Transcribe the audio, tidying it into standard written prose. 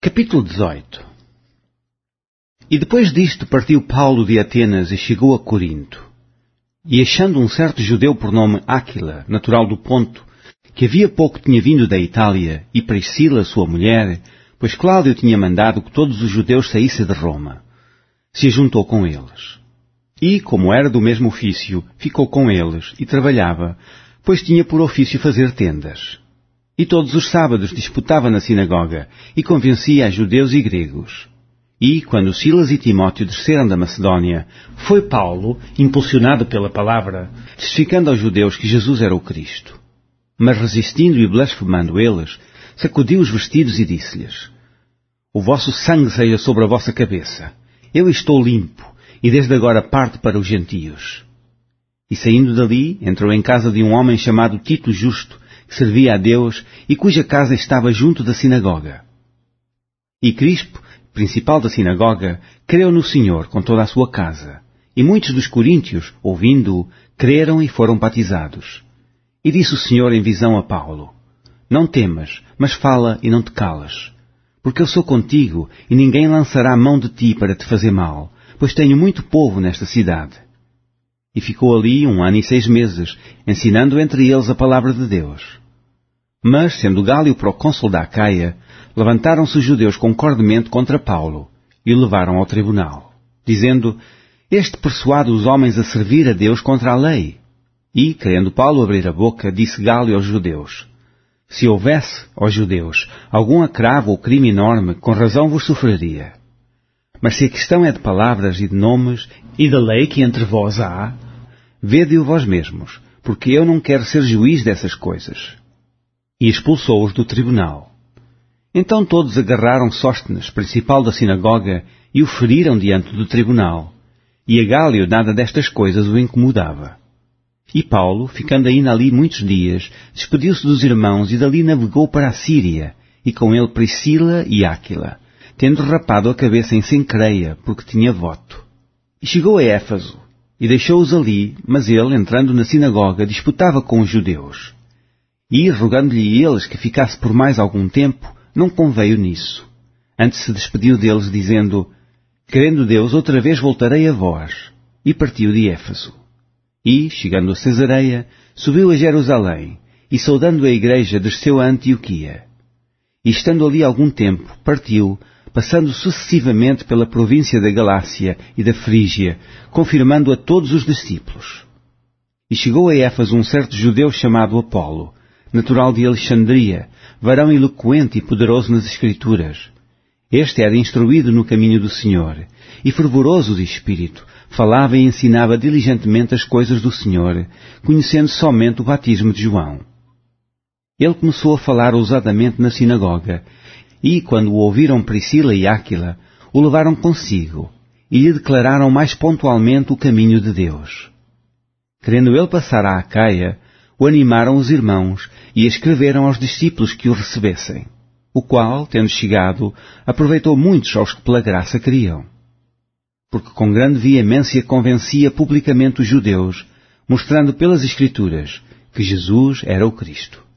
Capítulo 18. E depois disto partiu Paulo de Atenas e chegou a Corinto. E achando um certo judeu por nome Áquila, natural do Ponto, que havia pouco tinha vindo da Itália, e Priscila, sua mulher, pois Cláudio tinha mandado que todos os judeus saíssem de Roma, se juntou com eles. E, como era do mesmo ofício, ficou com eles e trabalhava, pois tinha por ofício fazer tendas. E todos os sábados disputava na sinagoga e convencia a judeus e gregos. E, quando Silas e Timóteo desceram da Macedónia, foi Paulo, impulsionado pela palavra, testificando aos judeus que Jesus era o Cristo. Mas resistindo e blasfemando eles, sacudiu os vestidos e disse-lhes: O vosso sangue seja sobre a vossa cabeça. Eu estou limpo, e desde agora parto para os gentios. E saindo dali, entrou em casa de um homem chamado Tito Justo, que servia a Deus e cuja casa estava junto da sinagoga. E Crispo, principal da sinagoga, creu no Senhor com toda a sua casa. E muitos dos coríntios, ouvindo-o, creram e foram batizados. E disse o Senhor em visão a Paulo: Não temas, mas fala e não te calas. Porque eu sou contigo, e ninguém lançará a mão de ti para te fazer mal, pois tenho muito povo nesta cidade. E ficou ali 1 ano e 6 meses, ensinando entre eles a palavra de Deus. Mas, sendo Gálio procônsul da Acaia, levantaram-se os judeus concordemente contra Paulo, e o levaram ao tribunal, dizendo: Este persuade os homens a servir a Deus contra a lei. E, querendo Paulo abrir a boca, disse Gálio aos judeus: Se houvesse, ó judeus, algum agravo ou crime enorme, com razão vos sofreria. Mas se a questão é de palavras e de nomes, e da lei que entre vós há, vede-o vós mesmos, porque eu não quero ser juiz dessas coisas. E expulsou-os do tribunal. Então todos agarraram Sóstenes, principal da sinagoga, e o feriram diante do tribunal. E a Gálio nada destas coisas o incomodava. E Paulo, ficando ainda ali muitos dias, despediu-se dos irmãos e dali navegou para a Síria, e com ele Priscila e Áquila, tendo rapado a cabeça em Cencreia, porque tinha voto. E chegou a Éfaso, e deixou-os ali, mas ele, entrando na sinagoga, disputava com os judeus. E, rogando-lhe eles que ficasse por mais algum tempo, não conveio nisso. Antes se despediu deles, dizendo: Querendo Deus, outra vez voltarei a vós. E partiu de Éfaso. E, chegando a Cesareia, subiu a Jerusalém, e saudando a igreja, desceu a Antioquia. E estando ali algum tempo, partiu, passando sucessivamente pela província da Galácia e da Frígia, confirmando a todos os discípulos. E chegou a Éfaso um certo judeu chamado Apolo, natural de Alexandria, varão eloquente e poderoso nas Escrituras. Este era instruído no caminho do Senhor, e fervoroso de espírito, falava e ensinava diligentemente as coisas do Senhor, conhecendo somente o batismo de João. Ele começou a falar ousadamente na sinagoga, e, quando o ouviram Priscila e Áquila, o levaram consigo, e lhe declararam mais pontualmente o caminho de Deus. Querendo ele passar à Acaia, o animaram os irmãos, e escreveram aos discípulos que o recebessem, o qual, tendo chegado, aproveitou muitos aos que pela graça criam. Porque com grande veemência convencia publicamente os judeus, mostrando pelas Escrituras que Jesus era o Cristo.